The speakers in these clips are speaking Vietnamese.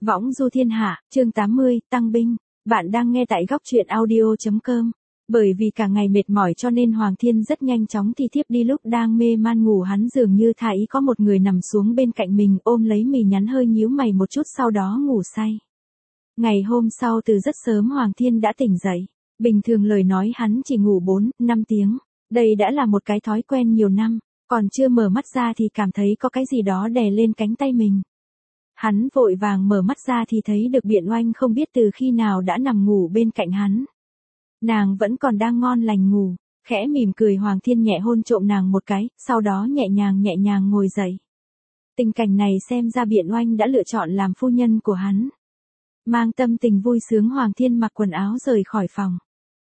Võng du thiên hạ, chương 80, tăng binh. Bạn đang nghe tại góc truyện audio.com. Bởi vì cả ngày mệt mỏi cho nên Hoàng Thiên rất nhanh chóng thì thiếp đi, lúc đang mê man ngủ hắn dường như thấy có một người nằm xuống bên cạnh mình ôm lấy mì nhắn hơi nhíu mày một chút sau đó ngủ say. Ngày hôm sau từ rất sớm Hoàng Thiên đã tỉnh dậy. Bình thường lời nói hắn chỉ ngủ 4-5 tiếng. Đây đã là một cái thói quen nhiều năm, còn chưa mở mắt ra thì cảm thấy có cái gì đó đè lên cánh tay mình. Hắn vội vàng mở mắt ra thì thấy được Biện Oanh không biết từ khi nào đã nằm ngủ bên cạnh hắn. Nàng vẫn còn đang ngon lành ngủ, khẽ mỉm cười. Hoàng Thiên nhẹ hôn trộm nàng một cái, sau đó nhẹ nhàng ngồi dậy. Tình cảnh này xem ra Biện Oanh đã lựa chọn làm phu nhân của hắn. Mang tâm tình vui sướng Hoàng Thiên mặc quần áo rời khỏi phòng.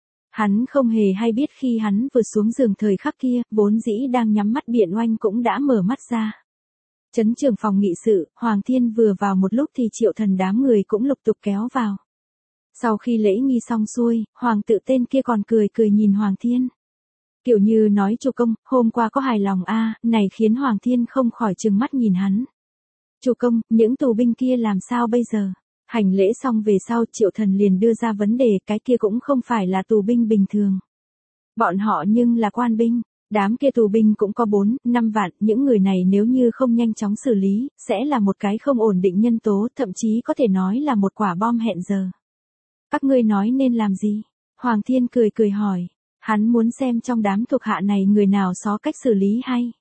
Hắn không hề hay biết khi hắn vừa xuống giường thời khắc kia, vốn dĩ đang nhắm mắt Biện Oanh cũng đã mở mắt ra. Trấn trưởng phòng nghị sự, Hoàng Thiên vừa vào một lúc thì Triệu Thần đám người cũng lục tục kéo vào. Sau khi lễ nghi xong xuôi, Hoàng tự tên kia còn cười nhìn Hoàng Thiên. Kiểu như nói chủ công, hôm qua có hài lòng này khiến Hoàng Thiên không khỏi trừng mắt nhìn hắn. Chủ công, những tù binh kia làm sao bây giờ? Hành lễ xong về sau Triệu Thần liền đưa ra vấn đề, cái kia cũng không phải là tù binh bình thường. Bọn họ nhưng là quan binh. Đám kia tù binh cũng có 4-5 vạn, những người này nếu như không nhanh chóng xử lý, sẽ là một cái không ổn định nhân tố, thậm chí có thể nói là một quả bom hẹn giờ. Các ngươi nói nên làm gì? Hoàng Thiên cười hỏi. Hắn muốn xem trong đám thuộc hạ này người nào có cách xử lý hay.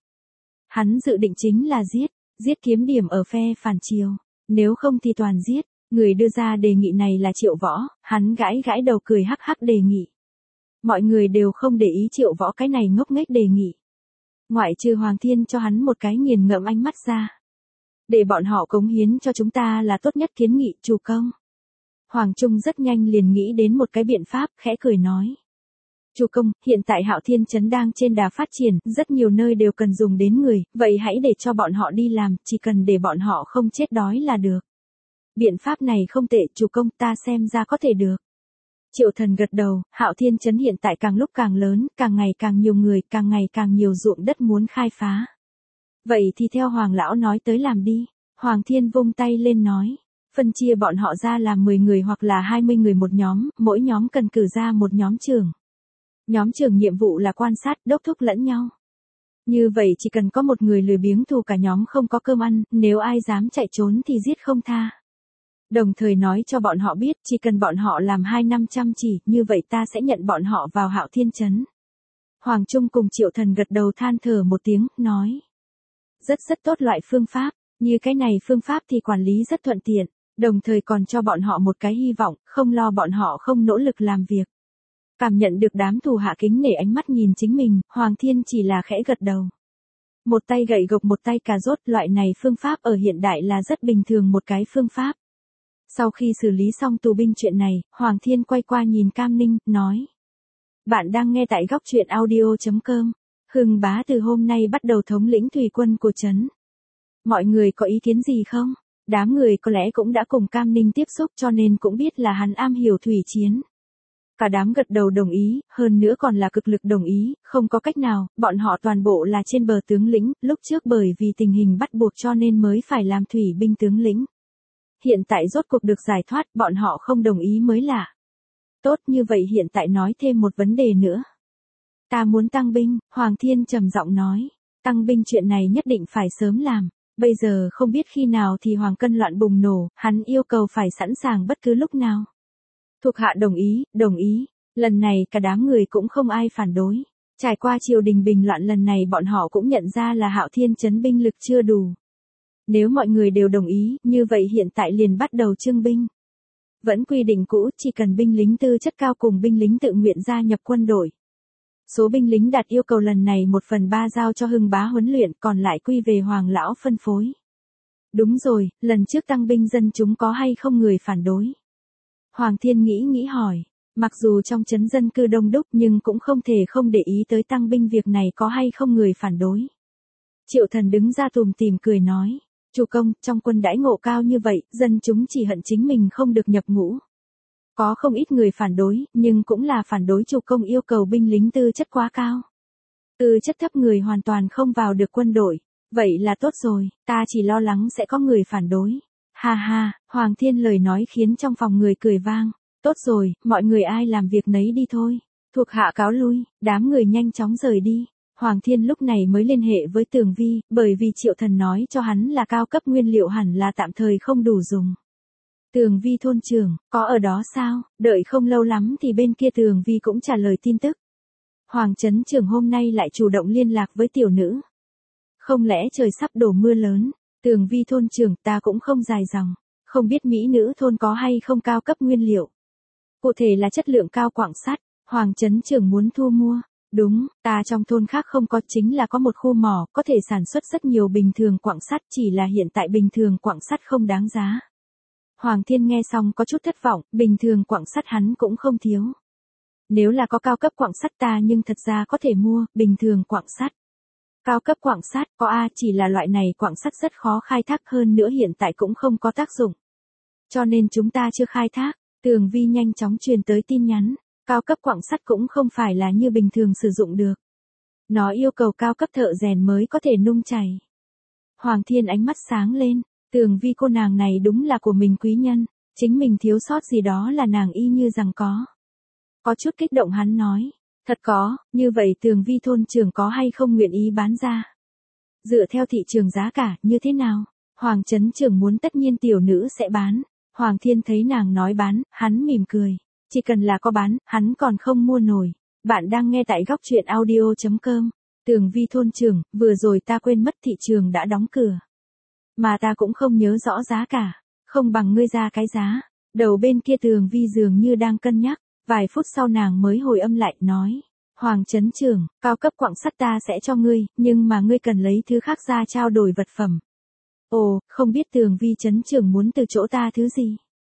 Hắn dự định chính là giết kiếm điểm ở phe phản triều, nếu không thì toàn giết. Người đưa ra đề nghị này là Triệu Võ, hắn gãi đầu cười hắc hắc đề nghị. Mọi người đều không để ý Triệu Võ cái này ngốc nghếch đề nghị. Ngoại trừ Hoàng Thiên cho hắn một cái nghiền ngẫm ánh mắt ra. Để bọn họ cống hiến cho chúng ta là tốt nhất kiến nghị, chủ công. Hoàng Trung rất nhanh liền nghĩ đến một cái biện pháp, khẽ cười nói. Chủ công, hiện tại Hạo Thiên Trấn đang trên đà phát triển, rất nhiều nơi đều cần dùng đến người, vậy hãy để cho bọn họ đi làm, chỉ cần để bọn họ không chết đói là được. Biện pháp này không tệ, chủ công, ta xem ra có thể được. Triệu Thần gật đầu, Hạo Thiên Trấn hiện tại càng lúc càng lớn, càng ngày càng nhiều người, càng ngày càng nhiều ruộng đất muốn khai phá. Vậy thì theo Hoàng lão nói tới làm đi. Hoàng Thiên vung tay lên nói, phân chia bọn họ ra làm 10 người hoặc là 20 người một nhóm, mỗi nhóm cần cử ra một nhóm trưởng. Nhóm trưởng nhiệm vụ là quan sát, đốc thúc lẫn nhau. Như vậy chỉ cần có một người lười biếng thù cả nhóm không có cơm ăn, nếu ai dám chạy trốn thì giết không tha. Đồng thời nói cho bọn họ biết, chỉ cần bọn họ làm 2 năm chăm chỉ, như vậy ta sẽ nhận bọn họ vào Hạo Thiên Trấn. Hoàng Trung cùng Triệu Thần gật đầu than thở một tiếng, nói. Rất tốt loại phương pháp, như cái này phương pháp thì quản lý rất thuận tiện, đồng thời còn cho bọn họ một cái hy vọng, không lo bọn họ không nỗ lực làm việc. Cảm nhận được đám thù hạ kính nể ánh mắt nhìn chính mình, Hoàng Thiên chỉ là khẽ gật đầu. Một tay gậy gộc một tay cà rốt, loại này phương pháp ở hiện đại là rất bình thường một cái phương pháp. Sau khi xử lý xong tù binh chuyện này, Hoàng Thiên quay qua nhìn Cam Ninh, nói. Bạn đang nghe tại góc truyện audio.com. Hưng bá từ hôm nay bắt đầu thống lĩnh thủy quân của trấn. Mọi người có ý kiến gì không? Đám người có lẽ cũng đã cùng Cam Ninh tiếp xúc cho nên cũng biết là hắn am hiểu thủy chiến. Cả đám gật đầu đồng ý, hơn nữa còn là cực lực đồng ý, không có cách nào, bọn họ toàn bộ là trên bờ tướng lĩnh, lúc trước bởi vì tình hình bắt buộc cho nên mới phải làm thủy binh tướng lĩnh. Hiện tại rốt cuộc được giải thoát, bọn họ không đồng ý mới lạ. Tốt, như vậy hiện tại nói thêm một vấn đề nữa. Ta muốn tăng binh, Hoàng Thiên trầm giọng nói. Tăng binh chuyện này nhất định phải sớm làm. Bây giờ không biết khi nào thì Hoàng Cân loạn bùng nổ, hắn yêu cầu phải sẵn sàng bất cứ lúc nào. Thuộc hạ đồng ý. Lần này cả đám người cũng không ai phản đối. Trải qua triều đình bình loạn lần này bọn họ cũng nhận ra là Hạo Thiên Trấn binh lực chưa đủ. Nếu mọi người đều đồng ý, như vậy hiện tại liền bắt đầu trưng binh. Vẫn quy định cũ, chỉ cần binh lính tư chất cao cùng binh lính tự nguyện gia nhập quân đội. Số binh lính đạt yêu cầu lần này 1/3 giao cho Hưng bá huấn luyện, còn lại quy về Hoàng lão phân phối. Đúng rồi, lần trước tăng binh dân chúng có hay không người phản đối? Hoàng Thiên nghĩ hỏi, mặc dù trong trấn dân cư đông đúc nhưng cũng không thể không để ý tới tăng binh việc này có hay không người phản đối. Triệu Thần đứng ra tùm tìm cười nói. Chủ công, trong quân đãi ngộ cao như vậy, dân chúng chỉ hận chính mình không được nhập ngũ. Có không ít người phản đối, nhưng cũng là phản đối chủ công yêu cầu binh lính tư chất quá cao. Tư chất thấp người hoàn toàn không vào được quân đội. Vậy là tốt rồi, ta chỉ lo lắng sẽ có người phản đối. Ha ha, Hoàng Thiên lời nói khiến trong phòng người cười vang. Tốt rồi, mọi người ai làm việc nấy đi thôi. Thuộc hạ cáo lui, đám người nhanh chóng rời đi. Hoàng Thiên lúc này mới liên hệ với Tường Vi, bởi vì Triệu Thần nói cho hắn là cao cấp nguyên liệu hẳn là tạm thời không đủ dùng. Tường Vi thôn trưởng, có ở đó sao? Đợi không lâu lắm thì bên kia Tường Vi cũng trả lời tin tức. Hoàng trấn trưởng hôm nay lại chủ động liên lạc với tiểu nữ. Không lẽ trời sắp đổ mưa lớn? Tường Vi thôn trưởng, ta cũng không dài dòng. Không biết mỹ nữ thôn có hay không cao cấp nguyên liệu. Cụ thể là chất lượng cao quặng sắt. Hoàng trấn trưởng muốn thu mua. Đúng, ta trong thôn khác không có, chính là có một khu mỏ có thể sản xuất rất nhiều bình thường quặng sắt, chỉ là hiện tại bình thường quặng sắt không đáng giá. Hoàng Thiên nghe xong có chút thất vọng, bình thường quặng sắt hắn cũng không thiếu. Nếu là có cao cấp quặng sắt ta nhưng thật ra có thể mua, bình thường quặng sắt. Cao cấp quặng sắt có chỉ là loại này quặng sắt rất khó khai thác, hơn nữa hiện tại cũng không có tác dụng. Cho nên chúng ta chưa khai thác. Tường Vi nhanh chóng truyền tới tin nhắn. Cao cấp quặng sắt cũng không phải là như bình thường sử dụng được. Nó yêu cầu cao cấp thợ rèn mới có thể nung chảy. Hoàng Thiên ánh mắt sáng lên. Tường Vi cô nàng này đúng là của mình quý nhân. Chính mình thiếu sót gì đó là nàng y như rằng có. Có chút kích động hắn nói. Thật có, như vậy Tường Vi thôn trưởng có hay không nguyện ý bán ra? Dựa theo thị trường giá cả, như thế nào? Hoàng trấn trưởng muốn, tất nhiên tiểu nữ sẽ bán. Hoàng Thiên thấy nàng nói bán, hắn mỉm cười. Chỉ cần là có bán, hắn còn không mua nổi. Bạn đang nghe tại góc truyện audio.com. Tường Vi thôn trưởng, vừa rồi ta quên mất thị trường đã đóng cửa. Mà ta cũng không nhớ rõ giá cả. Không bằng ngươi ra cái giá. Đầu bên kia Tường Vi dường như đang cân nhắc. Vài phút sau nàng mới hồi âm lại, nói. Hoàng trấn trưởng, cao cấp quặng sắt ta sẽ cho ngươi, nhưng mà ngươi cần lấy thứ khác ra trao đổi vật phẩm. Ồ, không biết Tường Vi trấn trưởng muốn từ chỗ ta thứ gì?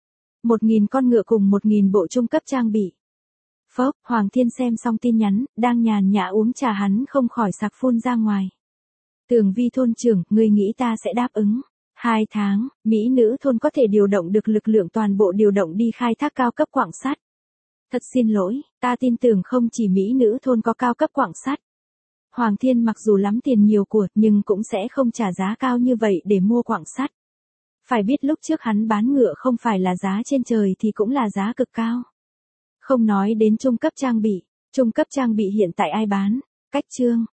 1.000 con ngựa cùng 1.000 bộ trung cấp trang bị. Phốc, Hoàng Thiên xem xong tin nhắn, đang nhàn nhã uống trà hắn không khỏi sặc phun ra ngoài. Tường Vi thôn trưởng, ngươi nghĩ ta sẽ đáp ứng? 2 tháng, mỹ nữ thôn có thể điều động được lực lượng toàn bộ điều động đi khai thác cao cấp quặng sắt. Thật xin lỗi, ta tin tưởng không chỉ mỹ nữ thôn có cao cấp quặng sắt. Hoàng Thiên mặc dù lắm tiền nhiều của, nhưng cũng sẽ không trả giá cao như vậy để mua quặng sắt. Phải biết lúc trước hắn bán ngựa không phải là giá trên trời thì cũng là giá cực cao. Không nói đến trung cấp trang bị hiện tại ai bán? Cách chương